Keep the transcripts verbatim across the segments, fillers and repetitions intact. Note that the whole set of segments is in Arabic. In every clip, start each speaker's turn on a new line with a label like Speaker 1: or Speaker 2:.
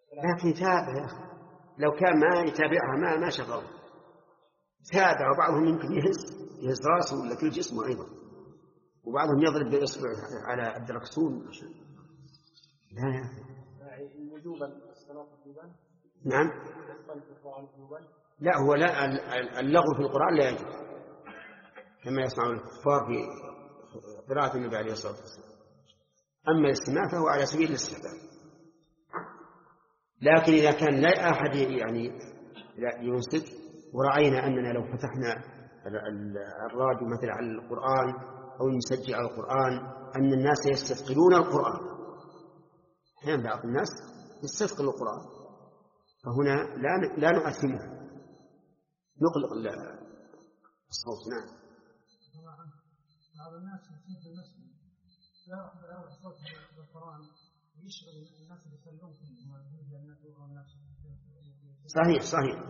Speaker 1: لكن تابع يا أخي، لو كان ما يتابعها ما ما شغله تابع. وبعضهم يمكن يهز يهز راسه ولا كل جسمه أيضا، وبعضهم يضرب بإصبع على الدركسون عشان لا يا أخي.
Speaker 2: وجوبا الصلاة وجوبا.
Speaker 1: نعم. لا هو لا اللغو في القرآن لا يجوز كما يصنع الكفار في قراءة النبي عليه الصلاة والسلام. أما الاستماع فهو على سبيل الاستحباب. لكن إذا كان لا أحد يعني ينصت، ورأينا أننا لو فتحنا الراديو مثلا على القرآن أو نسجل على القرآن أن الناس يستثقلون القرآن، أحيانا بعض الناس يستثقل القرآن، فهنا لا لا نؤثمه، نقلق الصوت. نعم.
Speaker 3: بعض الناس في المسجد لا يرفع صوت القرآن يشغل الناس اللي يصلون فيه الناس.
Speaker 1: صحيح صحيح.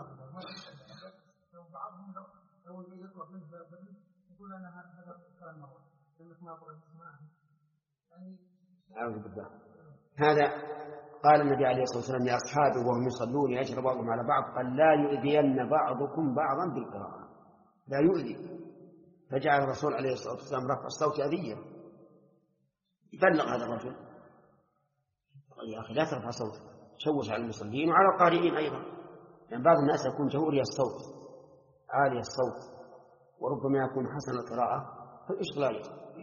Speaker 3: بعضهم لو يقرأ منه يقول أنا هذا كلام مرة لأنك ما أبغى أسمعه.
Speaker 1: أعوذ بالله. هذا قال النبي عليه الصلاة والسلام لأصحابه وهم يصلون يشرب بعضهم على بعض قال لا يؤذين بعضكم بعضا بالقراءة، لا يؤذي. فجعل الرسول عليه الصلاة والسلام رفع الصوت أذية، يبلغ هذا الرجل قال يا أخي لا ترفع صوتك، شوش على المصلين وعلى القارئين أيضا، لأن يعني بعض الناس يكون جهوري الصوت عالي الصوت وربما يكون حسن القراءة فالإشغال.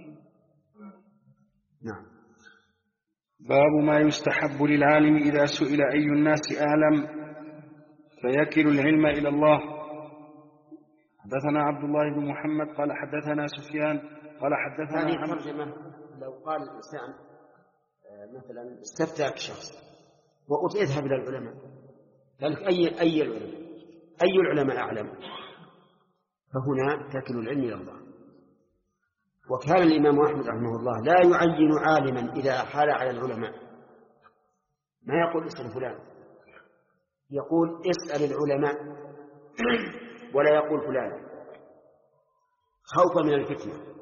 Speaker 1: نعم.
Speaker 4: باب ما يستحب للعالم إذا سئل أي الناس أعلم فيكل العلم إلى الله. حدثنا عبد الله بن محمد قال حدثنا سفيان قال حدثنا
Speaker 1: هذه ترجمة. لو قال الإنسان مثلا استفتاك شخص وقلت اذهب إلى العلماء، قال أي أي العلماء أي العلماء أعلم، فهنا تكل العلم إلى الله. وكان الإمام أحمد رحمه الله لا يعين عالما إذا حال على العلماء، ما يقول اسأل فلان، يقول اسأل العلماء ولا يقول فلان خوفا من الفتنة.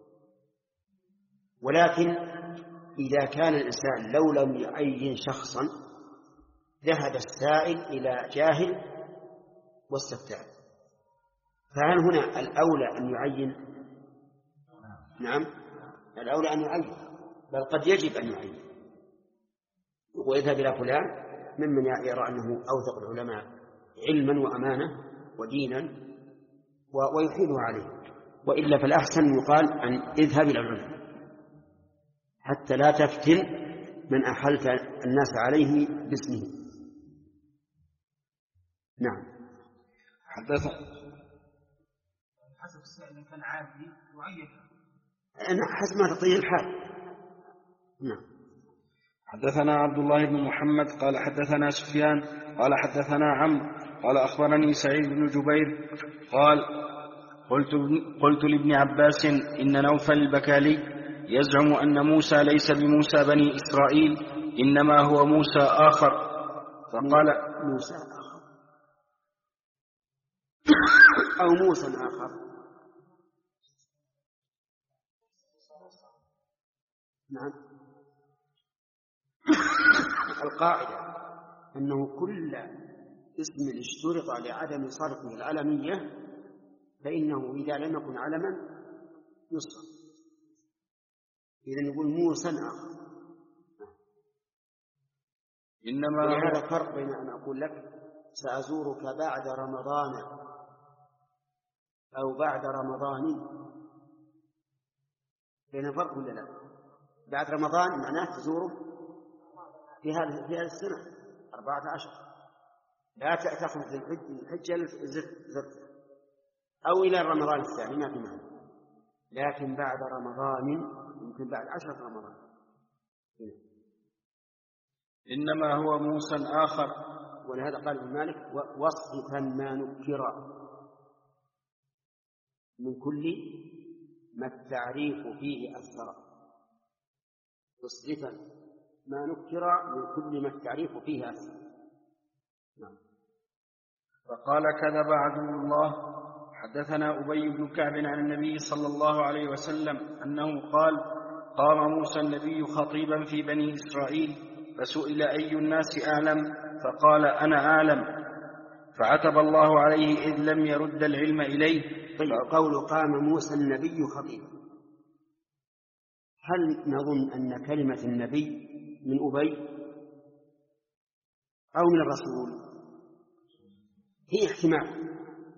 Speaker 1: ولكن إذا كان الإنسان لو لم يعين شخصا ذهب السائل إلى جاهل واستفتاه، فهل هنا الأولى أن يعين؟ نعم الأولى أن يعين، بل قد يجب أن يعين ويذهب إلى فلان ممن يرى أنه أوثق العلماء علما وأمانة ودينا ويحيله عليه، وإلا فالأحسن يقال أن اذهب إلى العلماء حتى لا تفتن من أحلت الناس عليه باسمه. نعم.
Speaker 4: حدث
Speaker 3: حسب السائل كان عادي يعين
Speaker 1: حسب ما تطير الحال. نعم.
Speaker 4: حدثنا عبد الله بن محمد قال حدثنا سفيان قال حدثنا عمرو قال أخبرني سعيد بن جبير قال قلت, قلت لابن عباس إن نوفل البكالي يزعم أن موسى ليس بموسى بني إسرائيل إنما هو موسى آخر، فقال
Speaker 1: موسى آخر أو موسى آخر. نعم. القاعدة أنه كل اسم اشترط لعدم صرفه العلمية فإنه إذا لم يكن علما يصرف. إذا نقول موسى آخر.
Speaker 4: إنما
Speaker 1: ولهذا فرق بين أن أقول لك سأزورك بعد رمضان أو بعد رمضان، بين فرق ولا لا؟ بعد رمضان معناه تزوره في هذه في هذه السنة أربعة عشر، لا تأخذ الحجة زرت أو إلى رمضان الثاني ما في معنى، لكن بعد رمضان يمكن بعد عشرة رمضان.
Speaker 4: إنما هو موسى آخر.
Speaker 1: ولهذا قال ابن مالك واصفا ما نكر من كل ما التعريف فيه أثر. واصفا ما نكر من كل ما التعريف فيه أثر. نعم.
Speaker 4: فقال كذب عدو الله. حدثنا أبي بن كعب عن النبي صلى الله عليه وسلم أنه قال قام موسى النبي خطيبا في بني إسرائيل فسئل أي الناس أعلم فقال أنا أعلم فعتب الله عليه إذ لم يرد العلم إليه.
Speaker 1: طيب قول قام موسى النبي خطيبا، هل نظن أن كلمة النبي من أبي أو من الرسول؟ هي احتمال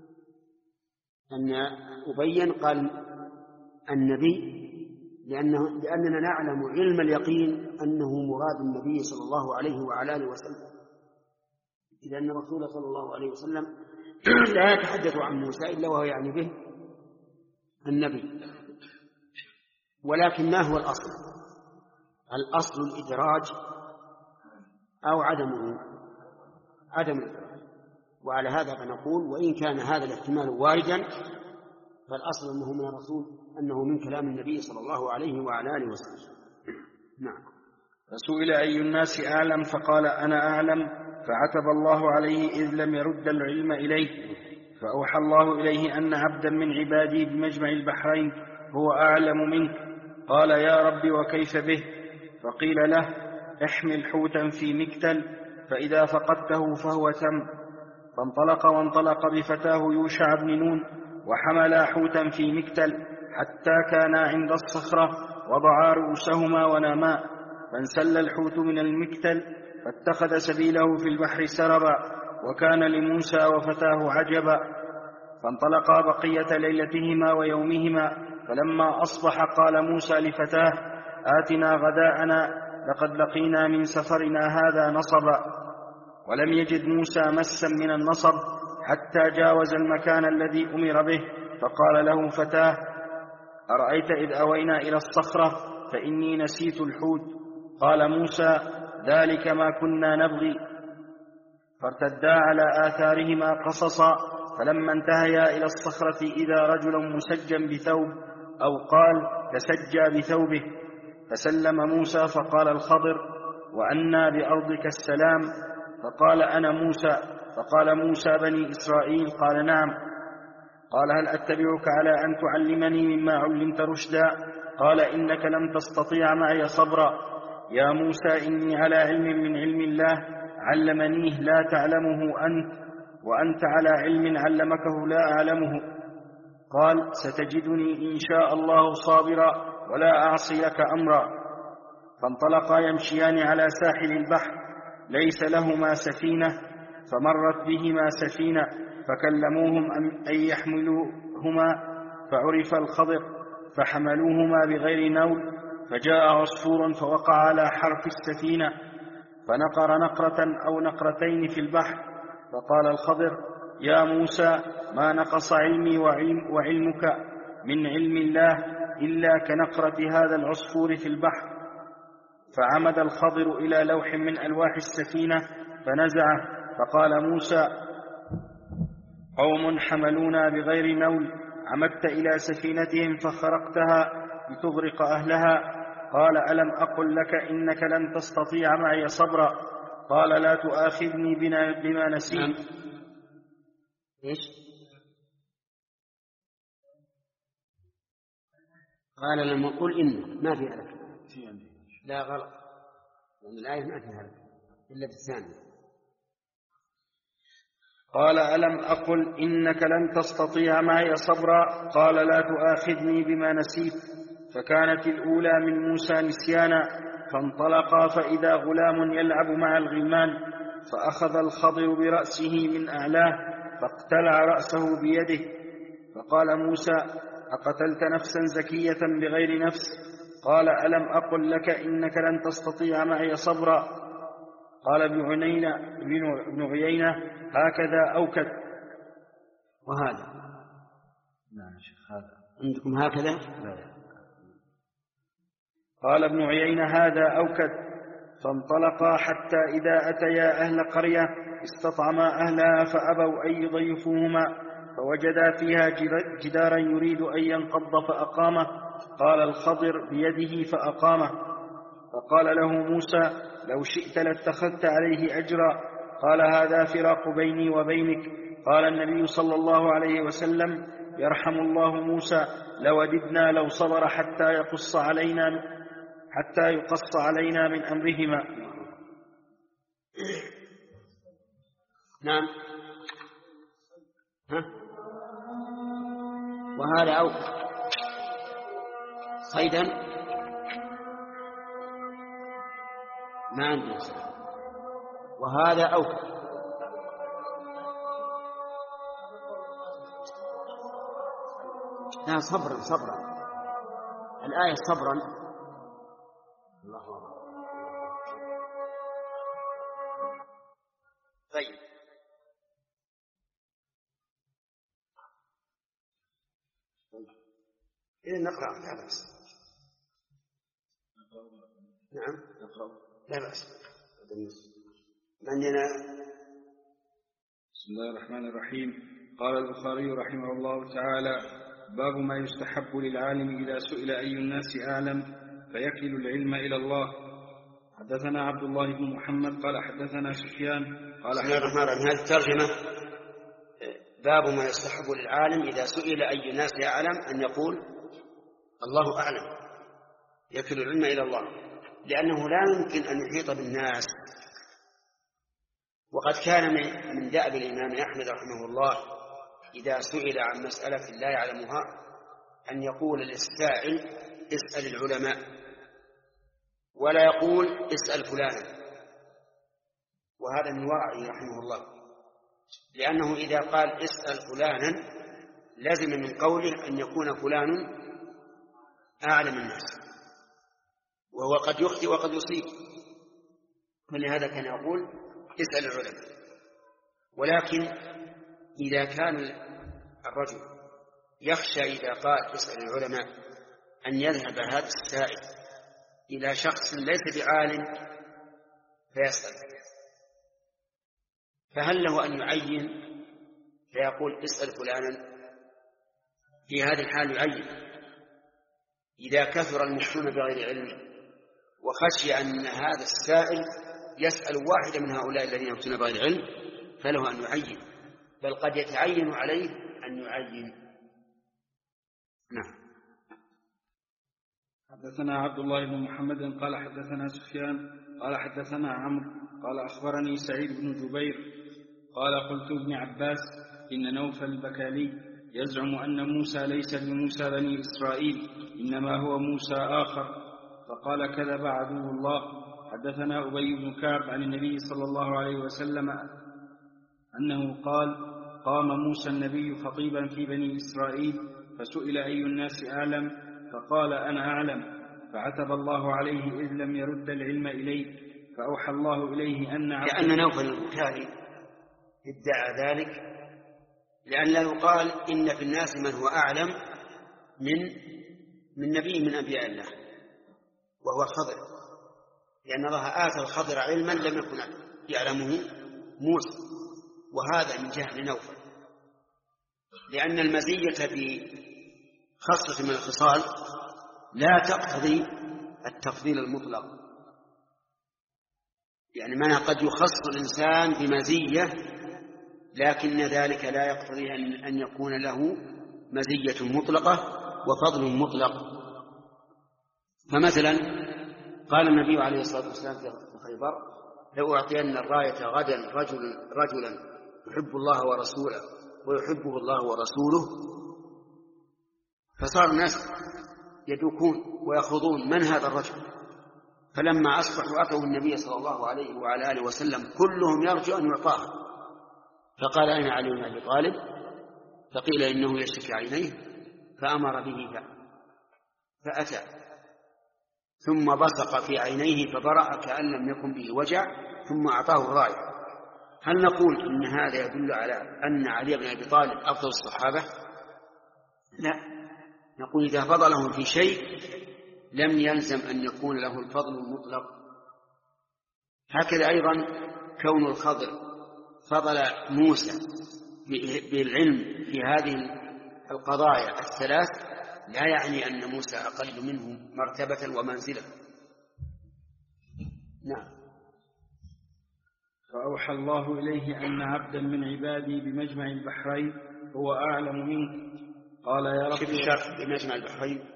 Speaker 1: أن أبي قال النبي لأنه لأننا نعلم علم اليقين أنه مراد النبي صلى الله عليه وعلى آله وسلم، إذ أن الرسول صلى الله عليه وسلم لا يتحدث عن موسى إلا وهو يعني به النبي. ولكن ما هو الأصل؟ الأصل الإدراج أو عدمه؟ عدم الإدراج. وعلى هذا فنقول وإن كان هذا الاحتمال واردا فالأصل أنه من الرسول، أنه من كلام النبي صلى الله عليه وعلى آله وسلم. نعم.
Speaker 4: فسئل أي الناس أعلم فقال أنا أعلم فعتب الله عليه إذ لم يرد العلم إليه. فأوحى الله إليه أن عبدا من عبادي بمجمع البحرين هو أعلم منك. قال يا رب وكيف به؟ فقيل له احمل حوتا في مكتل فإذا فقدته فهو تم. فانطلق وانطلق بفتاه يوشع بن نون وحملا حوتا في مكتل حتى كانا عند الصخرة وضعا رؤوسهما وناما، فانسل الحوت من المكتل فاتخذ سبيله في البحر سربا، وكان لموسى وفتاه عجبا. فانطلقا بقية ليلتهما ويومهما، فلما أصبح قال موسى لفتاه آتنا غداءنا لقد لقينا من سفرنا هذا نصبا. ولم يجد موسى مسا من النصب حتى جاوز المكان الذي أمر به، فقال له فتاه أرأيت إذ أوينا إلى الصخرة فإني نسيت الحوت؟ قال موسى ذلك ما كنا نبغي. فارتدا على آثارهما قصصا، فلما انتهيا إلى الصخرة إذا رجل مسجى بثوب أو قال تسجى بثوبه، فسلم موسى فقال الخضر وأنى بأرضك السلام؟ فقال أنا موسى. فقال موسى بني إسرائيل قال نعم. قال هل أتبعك على أن تعلمني مما علمت رشدا؟ قال إنك لم تستطيع معي صبرا. يا موسى إني على علم من علم الله علمنيه لا تعلمه أنت، وأنت على علم علمكه لا أعلمه. قال ستجدني إن شاء الله صابرا ولا أعصي لك أمرا. فانطلقا يمشيان على ساحل البحر ليس لهما سفينة، فمرت بهما سفينة فكلموهم أن يحملوهما، فعرف الخضر فحملوهما بغير نول، فجاء عصفور فوقع على حرف السفينة فنقر نقرة أو نقرتين في البحر. فقال الخضر يا موسى ما نقص علمي وعلم وعلمك من علم الله إلا كنقرة هذا العصفور في البحر. فعمد الخضر إلى لوح من ألواح السفينة فنزعه، فقال موسى قوم حملونا بغير نول، عمدت إلى سفينتهم فخرقتها لتغرق أهلها. قال ألم أقل لك إنك لن تستطيع معي صبرا؟ قال لا تؤاخذني بما نسيت.
Speaker 1: إيش؟ قال لما قل إنك ما في هلك. لا غلط، لأن الآية ما فيها هلك إلا في الثانية.
Speaker 4: قال ألم أقل إنك لن تستطيع معي صبرا؟ قال لا تؤاخذني بما نسيت. فكانت الأولى من موسى نسيانا. فانطلقا فإذا غلام يلعب مع الغلمان، فأخذ الخضر برأسه من أعلاه فاقتلع رأسه بيده. فقال موسى أقتلت نفسا زكية بغير نفس؟ قال ألم أقل لك إنك لن تستطيع معي صبرا؟ قال ابن عيينة, ابن عيينة هكذا أوكد.
Speaker 1: وهذا
Speaker 4: نعم شيخ هذا
Speaker 1: عندكم هكذا؟
Speaker 4: لا. قال ابن عيينة هذا أوكد. فانطلقا حتى إذا أتيا أهل قرية استطعما أهلها فأبوا أن يضيفوهما، فوجدا فيها جدارا يريد أن ينقض فأقامه. قال الخضر بيده فأقامه. فقال له موسى لو شئت لاتخذت عليه أجرا. قال هذا فراق بيني وبينك. قال النبي صلى الله عليه وسلم يرحم الله موسى لوددنا لو صبر حتى يقص علينا حتى يقص علينا من أمرهما.
Speaker 1: نعم. ها؟ وهذا أوكل صيدا ما عندنا صيد. وهذا أوكل لا صبرا صبرا الآية صبرا. الله أكبر. طيب إذن نقرأ لا بأس. نعم لا بأس. عندنا
Speaker 4: بسم الله الرحمن الرحيم. قال البخاري رحمه الله تعالى: باب ما يستحب للعالم إذا سئل أي الناس أعلم فيكل العلم إلى الله. حدثنا عبد الله بن محمد قال حدثنا سفيان قال
Speaker 1: بسم الله الرحمن الرحيم. هذه الترجمة باب ما يستحب للعالم إذا سئل أي الناس أعلم أن يقول الله أعلم، يكل العلم إلى الله، لأنه لا يمكن أن يحيط بالناس. وقد كان من دأب الإمام أحمد رحمه الله إذا سئل عن مسألة لا يعلمها أن يقول للسائل اسأل العلماء، ولا يقول اسأل فلانا. وهذا من ورعه رحمه الله، لأنه إذا قال اسأل فلانا لازم من قوله أن يكون فلان أعلم الناس، وهو قد يخطئ وقد يصيب، ولهذا كان يقول اسأل العلماء. ولكن إذا كان الرجل يخشى إذا قال اسأل العلماء أن يذهب هذا السائل إلى شخص ليس بعالم فيسأل، فهل له أن يعين فيقول اسأل فلانا؟ في هذه الحال يعين. إذا كثر المفتون بغير علم وخشي أن هذا السائل يسأل واحدا من هؤلاء الذين يفتون بغير علم فله أن يعين، بل قد يتعين عليه أن يعين. نعم.
Speaker 4: حدثنا عبد الله بن محمد قال حدثنا سفيان قال حدثنا عمرو قال أخبرني سعيد بن جبير قال قلت ابن عباس إن نوفل البكالي يزعم أن موسى ليس بموسى بني إسرائيل إنما هو موسى آخر، فقال كذب عدو الله. حدثنا أبي بن كعب عن النبي صلى الله عليه وسلم أنه قال: قام موسى النبي خطيبا في بني إسرائيل فسئل أي الناس أعلم فقال أنا أعلم، فعتب الله عليه إذ لم يرد العلم إليه، فأوحى الله إليه أن
Speaker 1: لأن نوفل البكالي ادعى ذلك لأن لا يقال إن في الناس من هو أعلم من من نبي من أنبياء الله وهو الخضر، لأن الله آتى الخضر علما لم يكن يعلمه موسى، وهذا من جهل نوفل، لأن المزية بخصلة من الخصال لا تقتضي التفضيل المطلق. يعني معنى قد يخص الإنسان بمزية لكن ذلك لا يقتضي أن يكون له مزية مطلقة وفضل مطلق. فمثلا قال النبي عليه الصلاة والسلام في خيبر: لو أعطين الراية غدا رجل رجلا يحب الله ورسوله ويحبه الله ورسوله، فصار الناس يدوكون ويخوضون من هذا الرجل، فلما أصبحوا أتوا النبي صلى الله عليه وعلى آله وسلم كلهم يرجو أن يعطاه، فقال أين علي بن أبي طالب؟ فقيل إنه يشتكي عينيه، فأمر به فأتى ثم بصق في عينيه فبرأ كأن لم يكن به وجع ثم أعطاه الراية. هل نقول إن هذا يدل على أن علي بن أبي طالب أفضل الصحابة؟ لا، نقول إذا فضلهم في شيء لم يلزم أن يكون له الفضل المطلق. هكذا أيضا كون الخضر فضل موسى بالعلم في هذه القضايا الثلاث لا يعني أن موسى أقل منه مرتبة ومنزلة. نعم.
Speaker 4: فأوحى الله إليه أن عبدا من عبادي بمجمع البحرين هو أعلم منه. قال يا رب
Speaker 1: شوف الشرح بمجمع البحرين.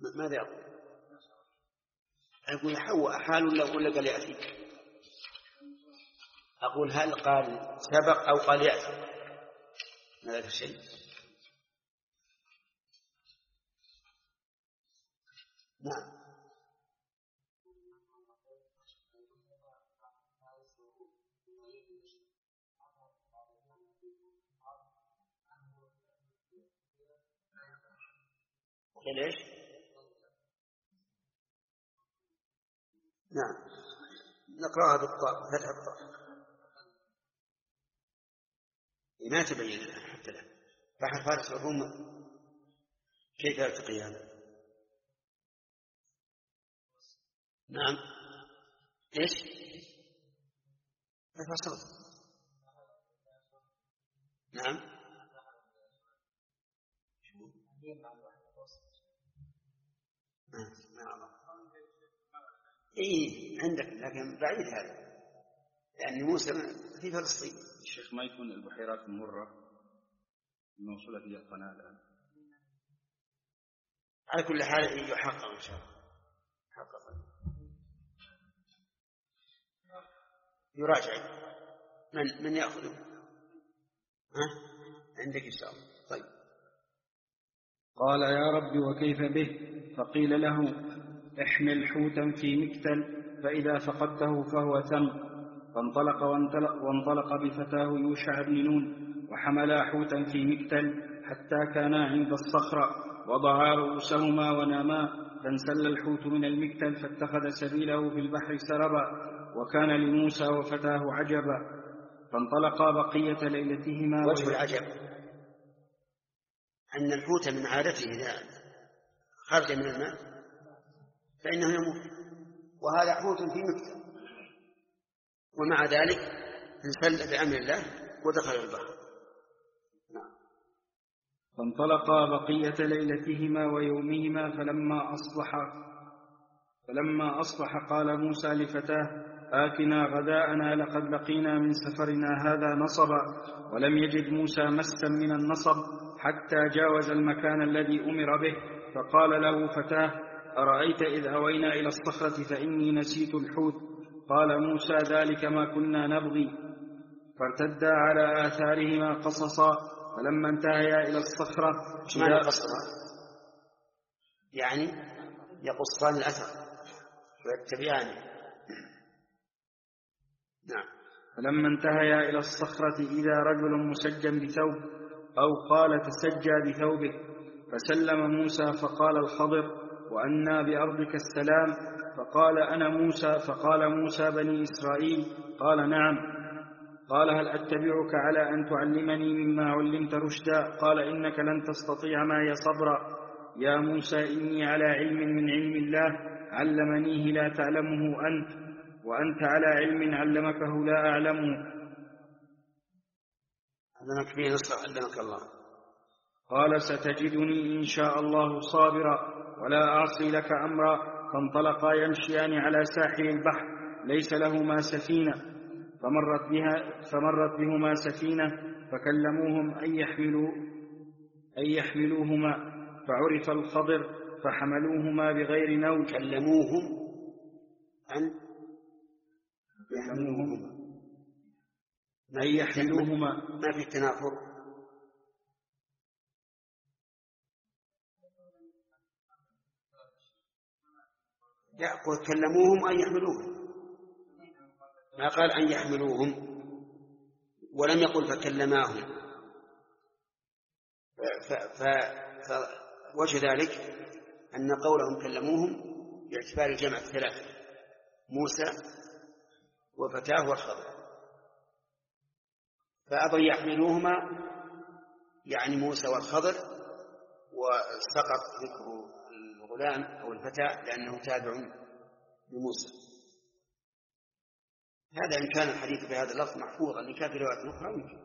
Speaker 1: ماذا يقول؟ أقول حواء حال ولا قال يأتي؟ أقول هل قال سبق أو قال يأتي؟ ما ذاك الشيء. نعم. ليش؟ نعم نقرأها بالطاء فتح الطاء. ما تبين الآن حتى الآن. بحر فارس الروم كيف يلتقي هذا؟ نعم. ايش؟ الفصل. نعم. نعم. إيه عندك لكن بعيد هذا لأن موسى في فلسطين.
Speaker 4: الشيخ ما يكون البحيرات المرة الموصولة إلى القناة الآن؟
Speaker 1: على كل حال يحقق إن شاء الله. حقق. يراجع من من يأخذه؟ ها عندك إن شاء الله. طيب.
Speaker 4: قال يا رب وكيف به؟ فقيل له احمل حوتا في مكتل فإذا فقدته فهو ثم. فانطلق وانطلق, وانطلق بفتاه يوشع بن نون وحملا حوتا في مكتل حتى كانا عند الصخرة وضعا رؤوسهما وناما فانسل الحوت من المكتل فاتخذ سبيله في البحر سربا وكان لموسى وفتاه عجبا. فانطلقا بقية ليلتهما.
Speaker 1: وجه العجب أن الحوت من عادته إذا خرج من الماء فإنه يموت، وهذا حوت في مكتل ومع ذلك انسل بأمر الله ودخل البحر. نعم.
Speaker 4: فانطلقا بقية ليلتهما ويومهما فلما أصبح فلما أصبح قال موسى لفتاه آتنا غداءنا لقد لقينا من سفرنا هذا نصبا. ولم يجد موسى مسا من النصب حتى جاوز المكان الذي أمر به. فقال له فتاه أرأيت إذ أوينا إلى الصخرة فإني نسيت الحوت. قال موسى ذلك ما كنا نبغي. فارتدا على آثارهما قصصا. فلما انتهيا إلى الصخرة
Speaker 1: معنى قصصا يعني يقصان الأثر ويتبعان. نعم.
Speaker 4: فلما انتهيا إلى الصخرة إذا رجل مسجى بثوب أو قال تسجى بثوبه. فسلم موسى فقال الخضر وأنى بأرضك السلام. فقال أنا موسى. فقال موسى بني إسرائيل. قال نعم. قال هل أتبعك على أن تعلمني مما علمت رشدا؟ قال إنك لن تستطيع معي صبرا. يا موسى إني على علم من علم الله علمنيه لا تعلمه أنت وأنت على علم علمكه لا أعلمه.
Speaker 1: علمك به نصر علمك الله.
Speaker 4: قال ستجدني إن شاء الله صابرا ولا أعصي لك أمرا. فانطلقا يمشيان على ساحل البحر ليس لهما سفينة. فمرت, بها فمرت بهما سفينة فكلموهم أن يحملوا أن يحملوهما. فعرف الخضر فحملوهما بغير نول.
Speaker 1: كلموهم أن يحملوهما
Speaker 4: أن يحملوهما.
Speaker 1: ما في تنافر. يأخذ كلموهم أن يحملوهم ما قال أن يحملوهم ولم يقل فكلماهم. فوجه ذلك أن قولهم كلموهم باعتبار الجمع الثلاثة موسى وفتاه والخضر. فأبوا يحملوهما يعني موسى والخضر وسقط ذكر الغلام أو الفتاة لأنه تابع لموسى. هذا إن كان الحديث بهذا اللفظ محفوظا لكافر رواية أخرى يمكن.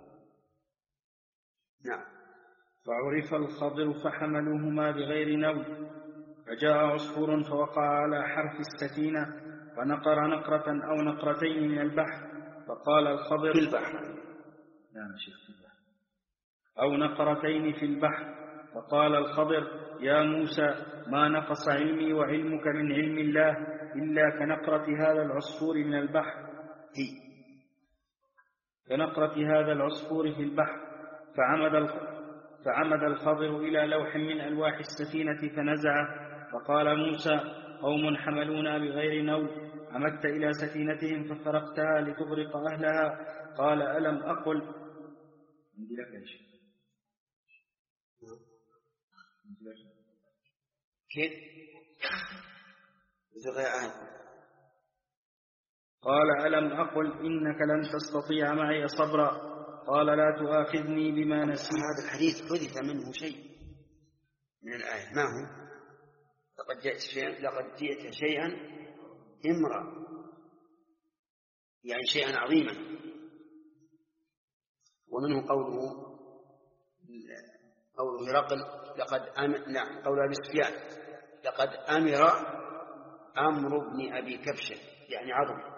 Speaker 1: نعم.
Speaker 4: فعرف الخضر فحملوهما بغير نول. فجاء عصفور فوقع على حرف السفينة فنقر نقرة أو نقرتين من البحر. فقال الخضر
Speaker 1: في البحر.
Speaker 4: نعم شيخ في البحر. أو نقرتين في البحر. فقال الخضر: يا موسى، ما نقص علمي وعلمك من علم الله إلا كنقرة هذا العصفور من البحر كنقرة هذا العصفور في البحر. فعمد فعمد الخضر إلى لوح من ألواح السفينة فنزعه، فقال موسى: قوم حملونا بغير نول، عمدت إلى سفينتهم فخرقتها لتغرق أهلها. قال: ألم أقل عندي لك يا شيخ
Speaker 1: كيف؟
Speaker 4: قال: ألم أقل إنك لن تستطيع معي صبرا. قال: لا تؤاخذني بما نسيت.
Speaker 1: هذا الحديث حدث منه شيء من الآية، ما هو؟ لقد جئت شيئا لقد جئت شيئا إمرا، يعني شيئا عظيما. ومنه قوله قوله هرقل لقد أم... نعم قول أبي سفيان لقد أمر أمر ابن أبي كبشة، يعني عظم.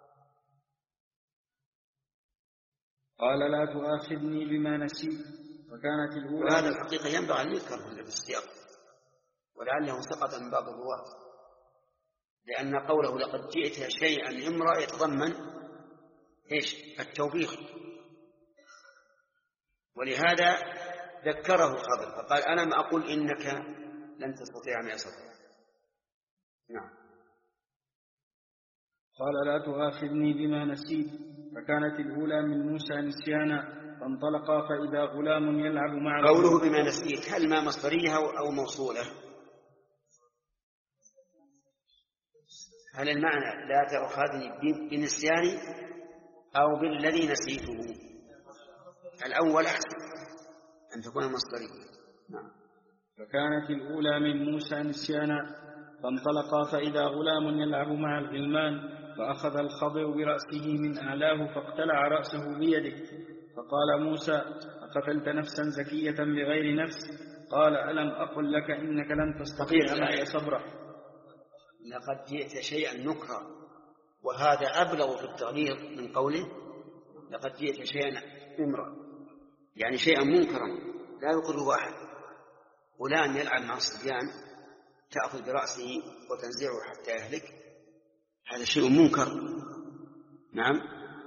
Speaker 4: قال: لا تؤاخذني بما نسيت. وكانت الأولى.
Speaker 1: وهذا الحقيقة ينبغي أن يذكر في السياق، ولعله سقط من بعض الرواة، لأن قوله لقد جئت شيئا إمرا يتضمن إيش؟ التوبيخ، ولهذا ذكره الخضر فقال: ألم أقل إنك لن تستطيع معي صبرا. نعم.
Speaker 4: قال: لا تؤاخذني بما نسيت. فكانت الأولى من موسى نسيانا، فانطلقا فإذا غلام يلعب مع.
Speaker 1: قوله بما نسيت هل ما مصدرية أو موصولة؟ هل المعنى لا تؤاخذني بنسياني أو بالذي نسيته؟ الأول أحسن أن تكون مصدرية. نعم.
Speaker 4: فكانت الأولى من موسى نسيانا، فانطلقا فإذا غلام يلعب مع الغلمان، فأخذ الخضر برأسه من أعلاه فاقتلع رأسه بيده. فقال موسى: أقتلت نفسا زكية بغير نفس؟ قال: ألم أقل لك إنك لن تستطيع معي صبرا.
Speaker 1: لقد جئت شيئا نكرا، وهذا أبلغ في التغليظ من قوله لقد جئت شيئا إمرا، يعني شيئا منكرا لا يقره أحد. غلام يلعب مع الصبيان تأخذ برأسه وتنزعه حتى يهلك، هذا شيء منكر. نعم.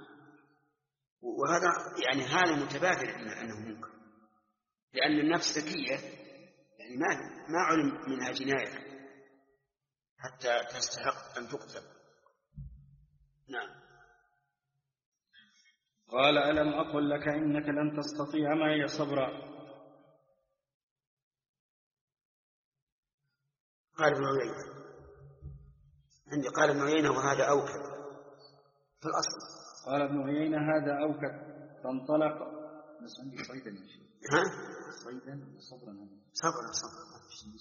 Speaker 1: وهذا يعني هذا متبادر أنه منكر، لأن النفس ذكية، يعني ما ما علم منها جناية حتى تستحق أن تقتل. نعم.
Speaker 4: قال: ألم أقل لك إنك لن تستطيع معي صبرا.
Speaker 1: قال ابن عيينة عندي قال ابن عيينة وهذا أوكد في الأصل.
Speaker 4: قال ابن عيينة هذا أوكد. فانطلق. بس عندي صيدا يا شيخ.
Speaker 1: ها؟
Speaker 4: صيدا صبرا.
Speaker 1: صبرا صبرا.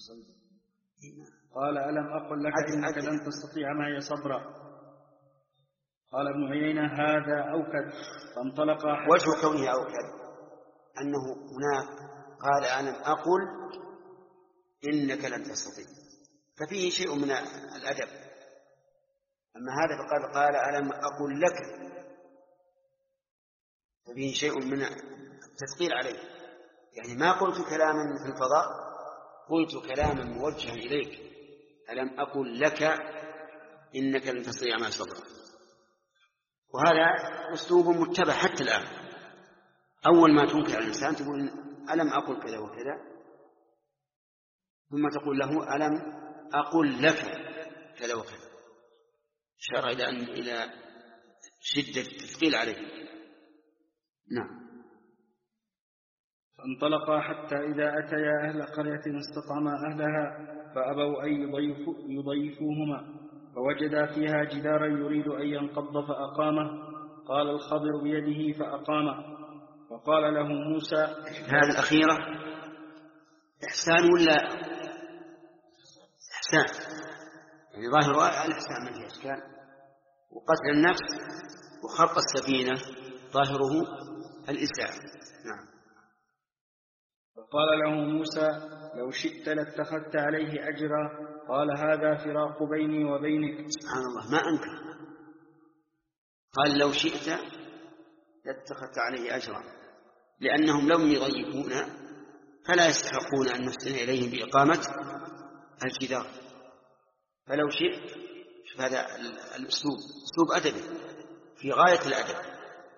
Speaker 4: قال: ألم أقل لك عدل إنك عدل. لن تستطيع معي صبرا. قال ابن عيينة هذا أوكد. فانطلق.
Speaker 1: وجه كونه أوكد أنه هناك قال: ألم أقل إنك لن تستطيع، ففيه شيء من الأدب. أما هذا فقال قال: ألم أقل لك، ففيه شيء من التثقيل عليه، يعني ما قلت كلاما في الفضاء، قلت كلاما موجها إليك. ألم أقل لك إنك لن تستطيع معي صبرا. وهذا أسلوب متبع حتى الآن. أول ما تنكر على الإنسان تقول ألم أقل كذا وكذا، ثم تقول له ألم أقل لك كذا وكذا، إشارة إلى أن إلى شدة التثقيل عليه. نعم.
Speaker 4: فانطلقا حتى إذا أتيا أهل قرية استطعما أهلها فأبوا أن يضيفو يضيفوهما، فوجدا فيها جدارا يريد أن ينقض فأقامه. قال الخضر بيده فأقامه. وقال له موسى:
Speaker 1: هذه الأخيرة إحسان ولا إحسان؟ يعني ظاهر الإحسان من فيه إشكال، وقتل النفس وخرق السفينة ظاهره الإساءة. نعم.
Speaker 4: فقال له موسى: لو شئت لاتخذت عليه أجرا. قال: هذا فراق بيني وبينك.
Speaker 1: سبحان الله، ما أنكر، قال: لو شئت لاتخذت عليه أجرا، لأنهم لم يضيفون فلا يستحقون أن نحسن إليهم بإقامة الجدار. فلو شئت، شوف هذا الأسلوب أسلوب أدبي في غاية الأدب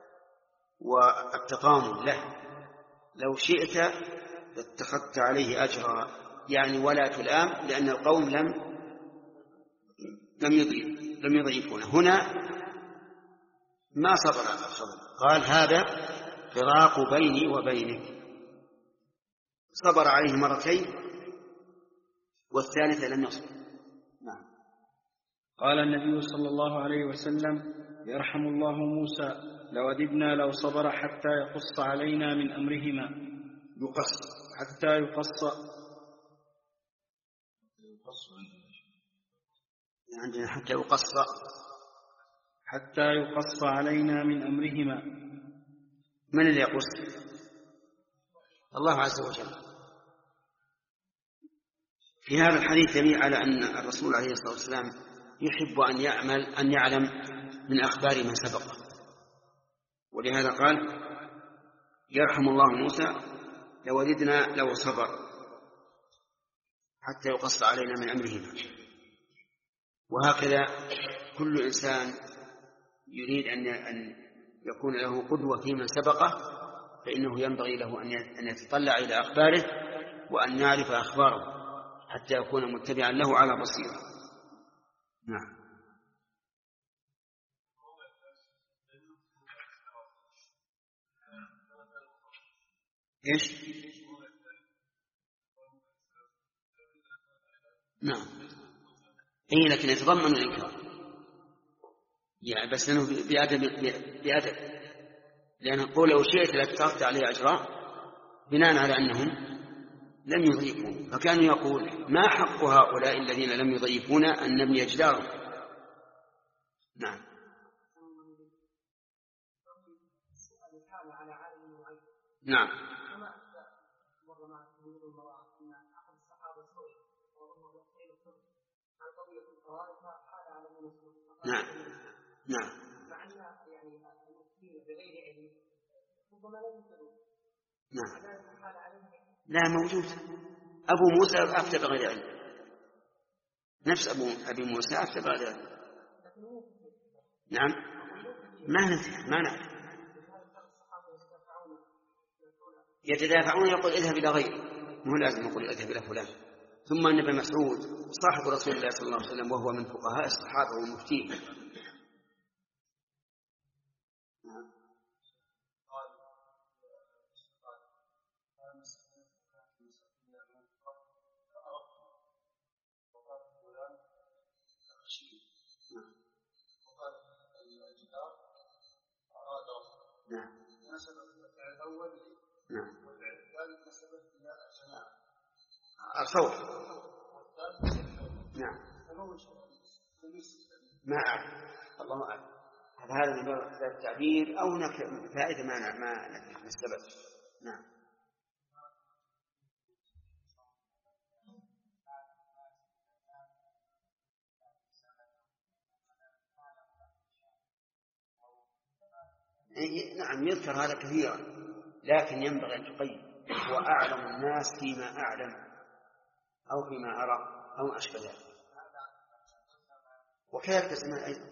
Speaker 1: والتطامن له، لو شئت اتخذت عليه أجرا، يعني ولا تلام، لأن القوم لم لم يضيف لم يضيفون. هنا ما صبر الخضر، قال هذا فراق بيني وبينك، صبر عليه مرتين والثالثة لم يصبر. نعم.
Speaker 4: قال النبي صلى الله عليه وسلم: يرحم الله موسى، لوددنا لو صبر حتى يقص علينا من أمرهما.
Speaker 1: يقص
Speaker 4: حتى يقص
Speaker 1: عندنا حتى يقص
Speaker 4: حتى يقص علينا من أمرهما.
Speaker 1: من اللي يقص؟ الله عز وجل. في هذا الحديث دليل على أن الرسول عليه الصلاة والسلام يحب أن يعمل أن يعلم من أخبار ما سبق، ولهذا قال: يرحم الله موسى لوددنا لو صبر حتى يقص علينا من أمرهما. وهكذا كل إنسان يريد أن يكون له قدوة في من سبقه، فإنه ينبغي له أن يتطلع إلى أخباره وأن يعرف أخباره حتى يكون متبعا له على بصيرة. نعم. إيش؟ نعم. إيه، لكن يتضمن الإنكار يعني، بس أنه بأدب بأدب لأن قول لو شئت لاتخذت عليه أجرا بناء على أنهم لم يضيفون، فكانوا يقول: ما حق هؤلاء الذين لم يضيفون أن نبني جدارا. نعم. نعم. نعم. نعم. نعم. لا، موجود. أبو موسى أفتى بغير علم، نفس أبو أبي موسى أفتى بغير علم. نعم. ما نفهم ما نعرف. يتدافعون، يقول اذهب إلى غيره، مو لازم يقول اذهب إلى فلان. ثم النبي مسعود صاحب رسول الله صلى الله عليه وسلم، وهو من فقهاء الصحابة والمفتين. نعم. نعم. الصوت. نعم. ما أعلم، الله أعلم. هذا من باب التعبير أو فائدة ما ما نستبعد. نعم. نعم، يذكر هذا كثيرا، لكن ينبغي أن تقيد: هو أعلم الناس فيما أعلم أو فيما أرى أو أشبه ذلك. وكذلك الزمان أيضا.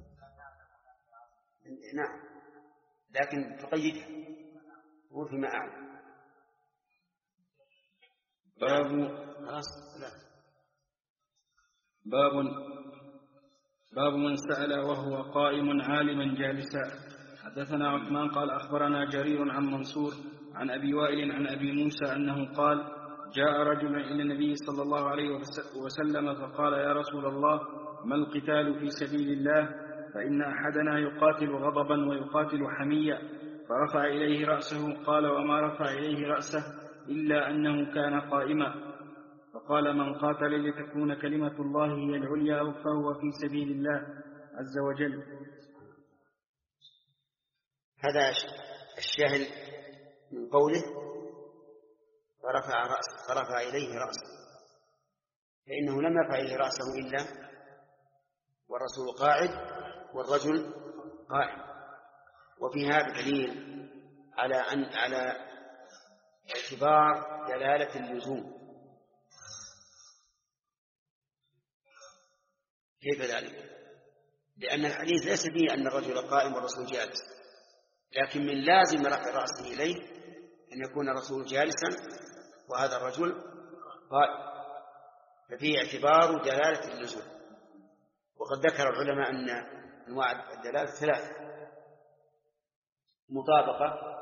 Speaker 1: نعم، لكن تقيدها: هو فيما أعلم.
Speaker 4: باب باب باب من سأل وهو قائم عالما جالسا. حدثنا عثمان قال أخبرنا جرير عن منصور عن أبي وائل عن أبي موسى أنه قال: جاء رجل إلى النبي صلى الله عليه وسلم فقال: يا رسول الله، ما القتال في سبيل الله؟ فإن أحدنا يقاتل غضبا ويقاتل حمية. فرفع إليه رأسه. قال: وما رفع إليه رأسه إلا أنه كان قائما. فقال: من قاتل لتكون كلمة الله هي العليا فهو في سبيل الله عز وجل.
Speaker 1: هذا الشاهد من قوله: فرفع رأسه، فرفع إليه رأسه، فإنه لم يرفع إليه رأسه إلا والرسول قاعد والرجل قائم. وفي هذا دليل على أن على اعتبار دلالة اللزوم. كيف ذلك؟ لأن الحديث ليس فيه أن الرجل قائم والرسول جالس، لكن من لازم رفع رأسه إليه أن يكون الرسول جالسا وهذا الرجل قائم، ففيه اعتبار دلالة اللزوم. وقد ذكر العلماء أن أنواع الدلالة ثلاثة: مطابقة،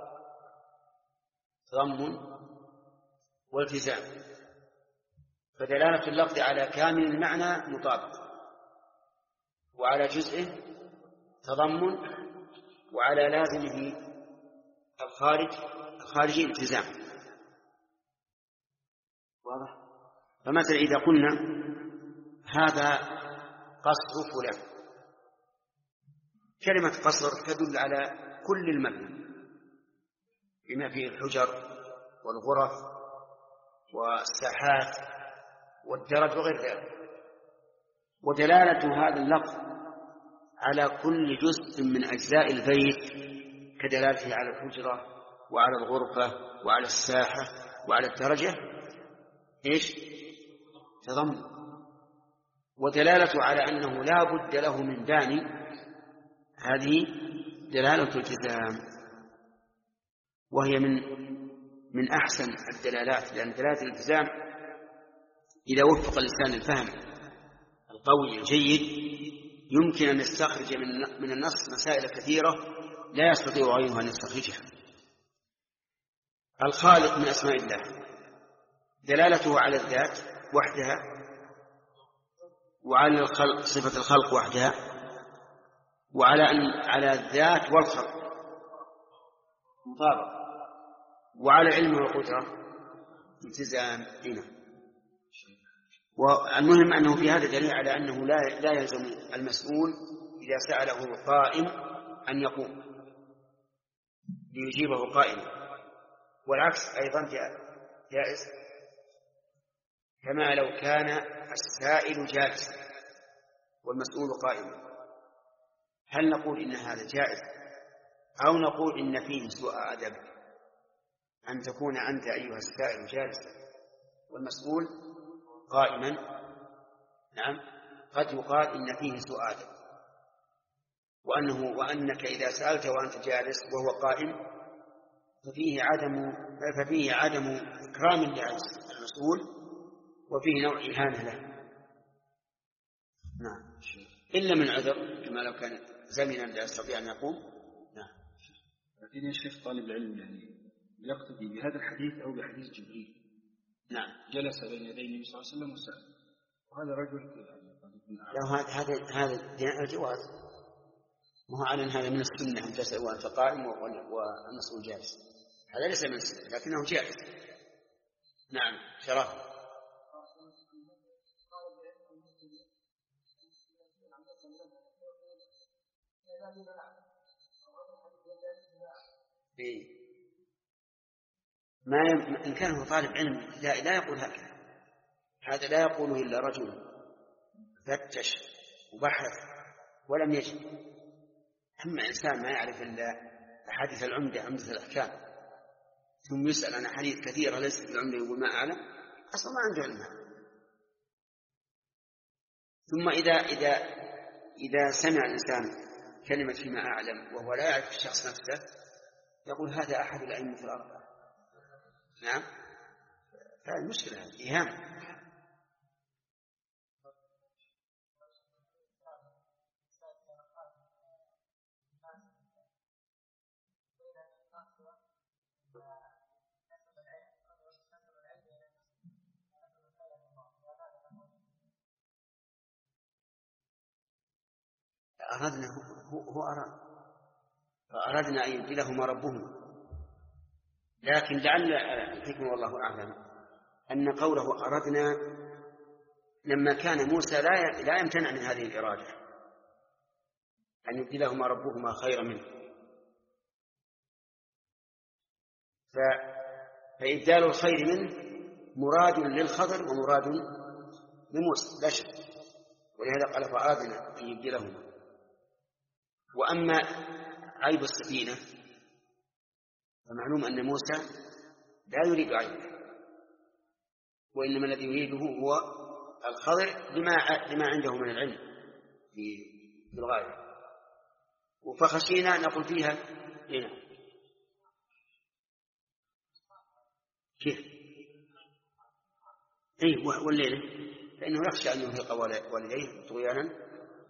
Speaker 1: تضمن، والتزام. فدلالة اللفظ على كامل المعنى مطابقة، وعلى جزئه تضمن، وعلى لازمه الخارج الخارجي التزام. واضح؟ فمثلا إذا قلنا هذا قصر فلان، كلمة قصر تدل على كل المبنى بما فيه الحجر والغرف والساحات والدرج وغير ذلك. ودلالة هذا اللفظ على كل جزء من أجزاء البيت كدلالته على الحجرة وعلى الغرفة وعلى الساحة وعلى الدرجة إيش؟ تضمن. ودلالة على أنه لا بد له من باني، هذه دلالة التزام، وهي من من أحسن الدلالات، لأن دلالة الالتزام إذا وفق الإنسان الفهم القوي الجيد يمكن أن يستخرج من النص مسائل كثيرة لا يستطيع غيره أن يستخرجها. الخالق من أسماء الله دلالته على الذات وحدها، وعلى الخلق صفة الخلق وحدها، وعلى أن على الذات والخلق مطابق، وعلى العلم والقدرة التزام. هنا والمهم أنه في هذا دليل على أنه لا لا يلزم المسؤول إذا سأله قائم أن يقوم ليجيبه قائما، والعكس أيضا جائز، كما لو كان السائل جالسا والمسؤول قائما. هل نقول إن هذا جائز أو نقول إن فيه سوء أدب أن تكون أنت أيها السائل جالسا والمسؤول قائما؟ نعم، قد يقال إن فيه سوء أدب، وأنه وأنك إذا سألت وأنت جالس وهو قائم ففيه عدم ففيه عدم إكرام للمسؤول، وفيه نوع إهانة له. نعم، إلا من عذر، كما لو كان زمنا لا يستطيع أن يقوم. نعم.
Speaker 4: لكن يا شيخ طالب العلم يعني يقتدي بهذا الحديث أو بحديث جبريل.
Speaker 1: نعم.
Speaker 4: جلس بين يدي النبي صلى الله عليه وسلم وسأل، وهذا رجل
Speaker 1: لا، هذا هذا هذا الجواز، ما هو على هذا من السنة أن تسأل وأنت قائم والمسؤول جالس، هذا ليس من السنة لكنه جائز. نعم. شرف. إيه. ما يم... إن كان هو طالب علم لا, لا يقول هكذا، هذا لا يقوله إلا رجل فتش وبحث ولم يجد. أما إنسان ما يعرف إلا أحاديث العمدة عمدة الأحكام ثم يسأل عن أحاديث كثيرة ليست العمدة يقول ما أعلم، أصلا ما عنده علم. ثم إذا إذا إذا سمع الإنسان كلمة فيما أعلم وهو لا يعرف الشخص نفسه يقول هذا أحد الأئمة الأربعة. نعم، هذه المشكلة، إهانة. أردنا هو, هو أراد فأردنا أن يبدلهما ربهما، لكن لعل الحكمة والله أعلم أن قوله أردنا لما كان موسى لا لا يمتنع من هذه الإرادة أن يبدلهما ربهما خيرا منه، فإبدال الخير منه مراد للخضر ومراد لموسى لا شك، ولهذا قال فأردنا أن يبدلهما. وأما عيب السفينة فمعلوم أن موسى لا يريد عينه، وإنما الذي يريده هو الخضر لما لما عنده من العلم بالغاية. فخشينا نقول فيها هنا كيف اي والليل فانه يخشى ان يرهق والديه طغيانا.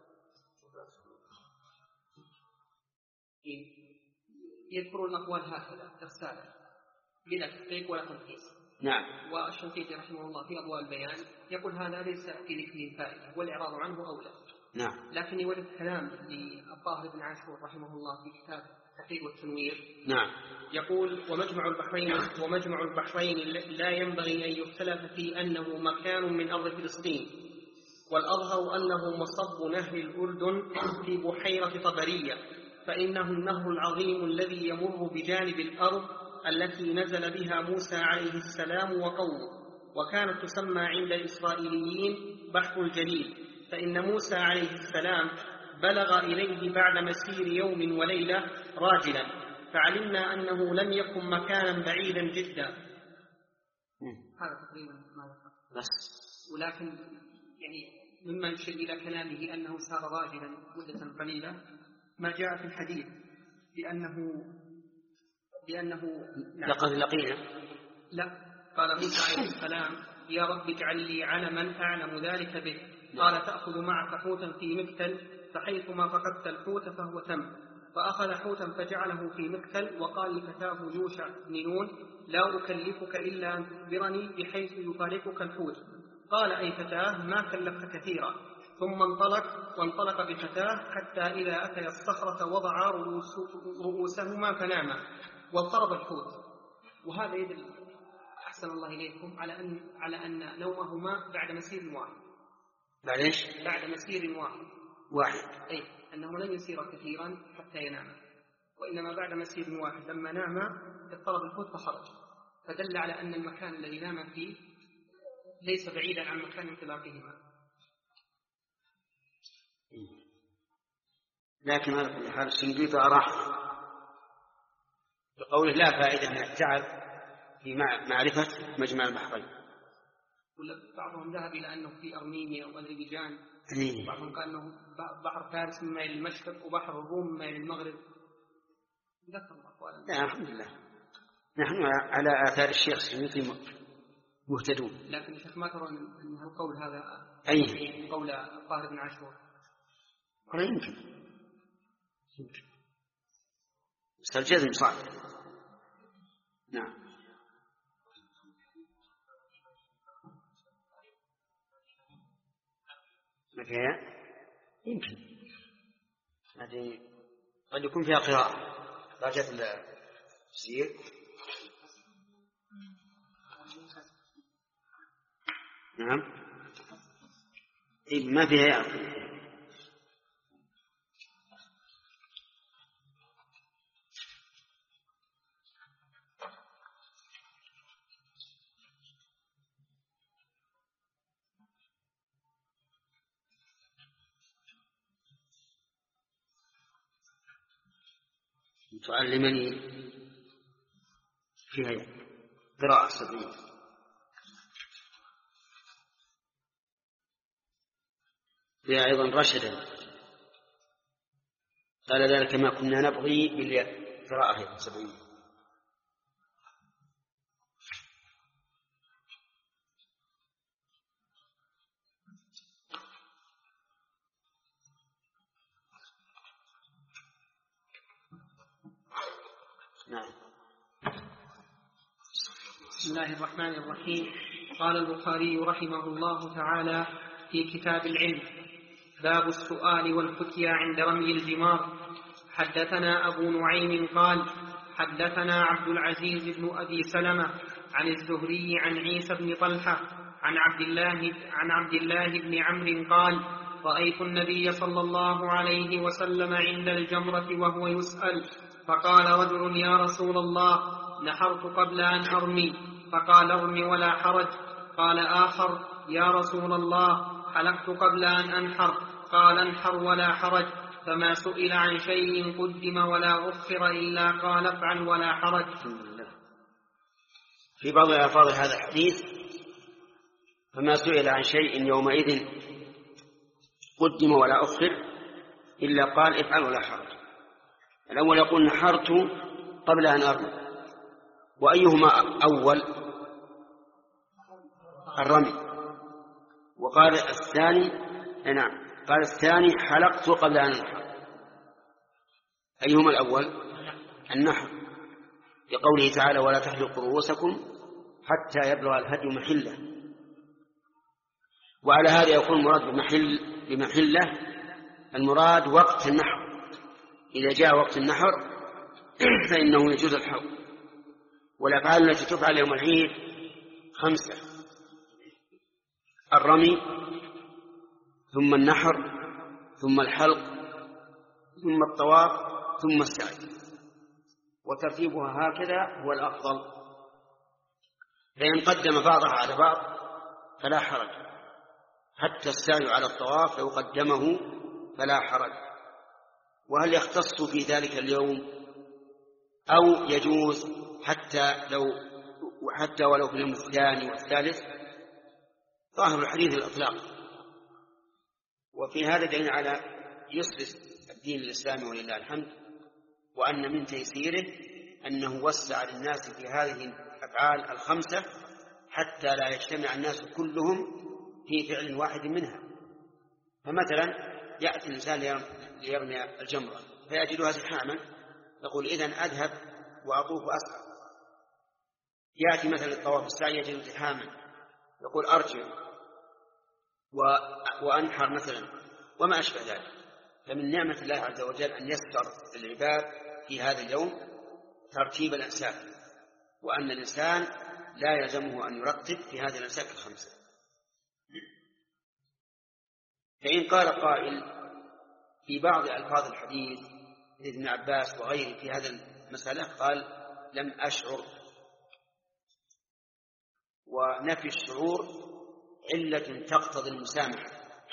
Speaker 2: يذكرون الاقوال هكذا تفسير بلا تحقيق ولا تنقيص.
Speaker 1: نعم.
Speaker 2: والشنقيطي رحمه الله في اضواء البيان يقول هذا ليس في ذكر فائده والاعراض عنه اولى.
Speaker 1: نعم.
Speaker 2: لكن وجد كلام للطاهر بن عاشور رحمه الله في كتاب التحرير والتنوير.
Speaker 1: نعم.
Speaker 2: يقول ومجمع البحرين ومجمع البحرين لا ينبغي أن يختلف في أنه مكان من أرض فلسطين، والأظهر أنه مصب نهر الأردن في بحيرة طبرية، فإنه النهر العظيم الذي يمر بجانب الأرض التي نزل بها موسى عليه السلام وقومه، وكانت تسمى عند الإسرائيليين بحر الجليل، فإن موسى عليه السلام بلغ إليه بعد مسير يوم وليلة راجلا، فعلمنا أنه لم يكن مكانا بعيدا جدا. هذا تقريبا ما ذكر.
Speaker 1: بس
Speaker 2: ولكن يعني مما يشير إلى كلامه أنه سار راجلا مدة قليلة ما جاء في الحديث بأنه بأنه
Speaker 1: لقد لقينا.
Speaker 2: لا، قال موسى عليه السلام يا رب اجعل لي علما أعلم ذلك به. قال تأخذ معك حوتا في مكتل، فحيثما فقدت الحوت فهو تم. فأخذ حوتا فجعله في مكتل، وقال لفتاه يوشع بن نون لا أكلفك إلا أن تخبرني بحيث يفارقك الحوت. قال أي فتاه ما كلفت كثيرا. ثم انطلق وانطلق بفتاه حتى إذا أتي الصخرة وضعا رؤوسهما فناما واضطرب الحوت. وهذا يدل أحسن الله إليكم على أن على أن نومهما بعد مسير واحد.
Speaker 1: بعد إيش؟
Speaker 2: بعد مسير واحد.
Speaker 1: واحد.
Speaker 2: أي أنه لن يسير كثيرا حتى ينام، وإنما بعد مسير واحد لما نام اضطرب الحوت فخرج، فدل على أن المكان الذي نام فيه ليس بعيدا عن مكان انطلاقهما.
Speaker 1: لكن على كل حال الشنقيطي أراح بقوله لا فائدة من التعب في معرفة مجمع البحرين.
Speaker 2: بعضهم ذهب إلى أنه في أرمينيا وأذربيجان،
Speaker 1: أيه.
Speaker 2: بعضهم قال أنه بحر فارس مما إلى المشرق وبحر الروم مما إلى المغرب. ذكر أقوالا.
Speaker 1: لا الحمد لله نحن على آثار الشيخ الشنقيطي مهتدون.
Speaker 2: لكن الشيخ ما ترون أن القول هذا
Speaker 1: أي
Speaker 2: قول الطاهر بن عاشور؟
Speaker 1: ولا يمكن يمكن بس الجزم صعب. نعم. ما فيها يمكن هذه قد يكون فيها قراءة درجة التفسير. نعم إيه ما فيها يعني. تعلمني فيها قراءة سبعية. فيها أيضا رشدا قال ذلك ما كنا نبغي بالياء قراءة سبعية. نعم.
Speaker 2: بسم الله الرحمن الرحيم. قال البخاري رحمه الله تعالى في كتاب العلم باب السؤال والفتيا عند رمي الجمار. حدثنا أبو نعيم قال حدثنا عبد العزيز بن أبي سلمة عن الزهري عن عيسى بن طلحة عن عبد الله عن عبد الله بن عمرو قال رأيت النبي صلى الله عليه وسلم عند الجمرة وهو يسأل، فقال رجل يا رسول الله نحرت قبل أن أرمي، فقال ارمي ولا حرج. قال آخر يا رسول الله حلقت قبل أن أنحر، قال انحر ولا حرج. فما سئل عن شيء قدم ولا أخر إلا قال افعل ولا حرج.
Speaker 1: في بعض ألفاظ هذا الحديث: فما سئل عن شيء يومئذ قدم ولا أخر إلا قال افعل ولا حرج. الأول يقول نحرت قبل أن أرمي، وأيهما أول؟ الرمي. وقال الثاني نعم قال الثاني حلقت قبل أن أنحر. أيهما الأول؟ النحر، لقوله تعالى: ولا تحلقوا رؤوسكم حتى يبلغ الهدي محله. وعلى هذا يكون المراد بمحل بمحله المراد وقت النحر. إذا جاء وقت النحر فإنه يجوز الحلق. والأفعال التي تفعل يوم العيد خمسة: الرمي، ثم النحر، ثم الحلق، ثم الطواف، ثم السعي. وترتيبها هكذا هو الأفضل. فإن قدم بعضها على بعض فلا حرج، حتى السعي على الطواف لو قدمه فلا حرج. وهل يختص في ذلك اليوم أو يجوز حتى لو حتى ولو في اليوم الثاني والثالث؟ ظاهر الحديث الإطلاق. وفي هذا دليل على يسر الدين الإسلامي ولله الحمد، وأن من تيسيره أنه وسع للناس في هذه الأفعال الخمسة حتى لا يجتمع الناس كلهم في فعل واحد منها. فمثلا يأتي الإنسان ليرمي الجمرة فيجدها زحاما، يقول إذن أذهب وأطوف وأسعى. يأتي مثلا الطواف السعي يجد زحاما، يقول أرجع وأنحر مثلا، وما أشبه ذلك. فمن نعمة الله عز وجل أن يسر العباد في هذا اليوم ترتيب الأنساك، وأن الإنسان لا يلزمه أن يرتب في هذه الأنساك الخمسة. فإن قال قائل في بعض ألفاظ الحديث ابن عباس وغيره في هذا المسألة قال لم أشعر، ونفي الشعور علة تقتضي المسامحة،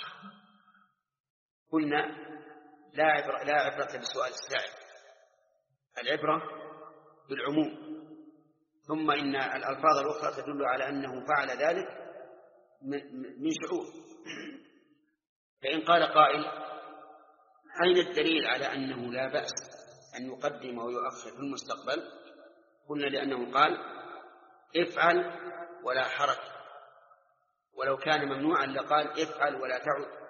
Speaker 1: قلنا لا عبرة, لا عبرة بسؤال السائل، العبرة بالعموم. ثم إن الألفاظ الأخرى تدل على أنه فعل ذلك من شعور. فإن قال قائل أين الدليل على أنه لا بأس أن يقدم ويؤخر في المستقبل؟ قلنا لأنه قال افعل ولا حرج، ولو كان ممنوعا لقال افعل ولا تعد،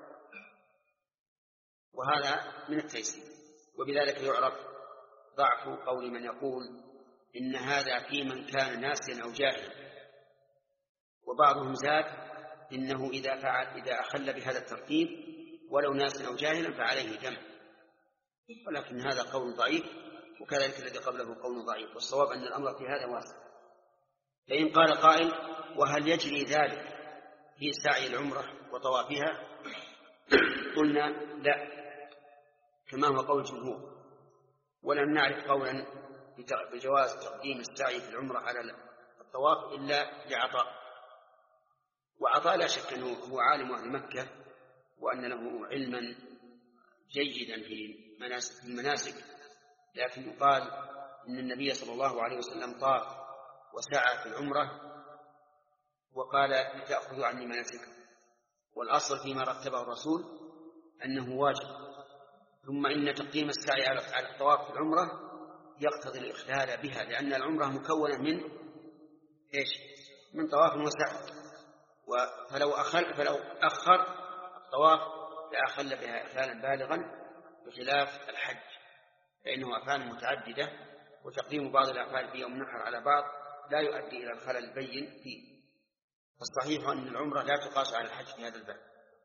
Speaker 1: وهذا من التيسير. وبذلك يعرف ضعف قول من يقول إن هذا في من كان ناسيا أو جاهلا. وبعضهم زاد إنه إذا فعل إذا أخل بهذا الترتيب ولو ناسيا أو جاهلا فعليه دم، ولكن هذا قول ضعيف، وكذلك الذي قبله قول ضعيف. والصواب أن الأمر في هذا واسع. فإن قال قائل وهل يجري ذلك في سعي العمرة وطوافها؟ قلنا لا، كما هو قول الجمهور. ولم نعرف قولا بجواز تقديم السعي في العمرة على الطواف إلا لعطاء. وعطاء لا شك أنه هو عالم أهل مكة، وأن له علما جيدا في المناسك، لكن يقال إن النبي صلى الله عليه وسلم طاف وسعى في العمرة وقال لتأخذوا عني مناسككم، والأصل فيما رتبه الرسول أنه واجب. ثم إن تقديم السعي على الطواف في العمرة يقتضي الإخلال بها، لأن العمرة مكونة من إيش؟ من طواف وسعي، فلو أخل فلو أخر الطواف لأخل بها إخلالا بالغا، بخلاف الحج فإنه أفعال متعددة، وتقديم بعض الأفعال في يوم النحر على بعض لا يؤدي إلى الخلل البين فيه. فالصحيح أن العمرة لا تقاس على الحج في هذا الباب.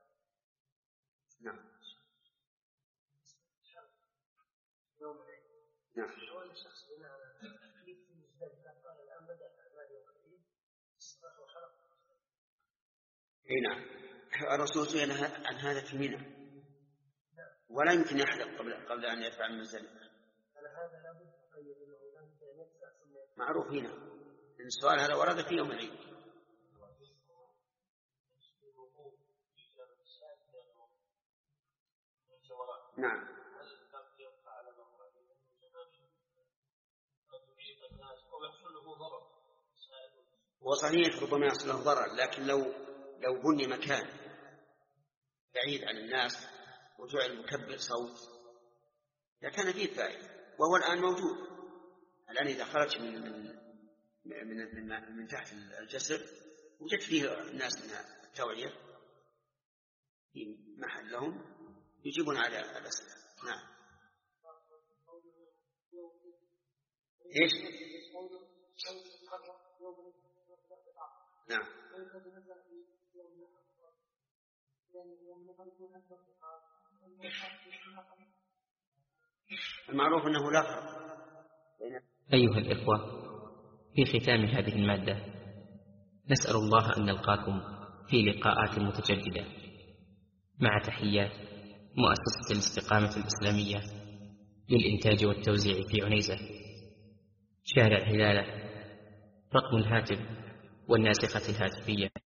Speaker 1: نعم. نعم. اي نعم، الرسول سئل عن هذا في منى، ولا يمكن يحلق قبل قبل ان يدفع من مزدلفه. معروف هنا ان السؤال هذا ورد في يوم العيد. نعم. وصحيح ربما يحصل له ضرر، لكن لو لو بني مكان بعيد عن الناس وجعل مكبر صوت لكان فيه فائدة، وهو الآن موجود. الآن إذا خرج من من من, من, من تحت الجسر وجد فيه الناس من التوعية في محل لهم يجيبون على الأسئلة. نعم. إيش؟ نعم. المعروف أنه لا فرق.
Speaker 5: أيها الإخوة، في ختام هذه المادة نسأل الله أن نلقاكم في لقاءات متجددة، مع تحيات مؤسسة الاستقامة الإسلامية للإنتاج والتوزيع في عنيزة، شارع هلالة، رقم الهاتف والناسخة الهاتفية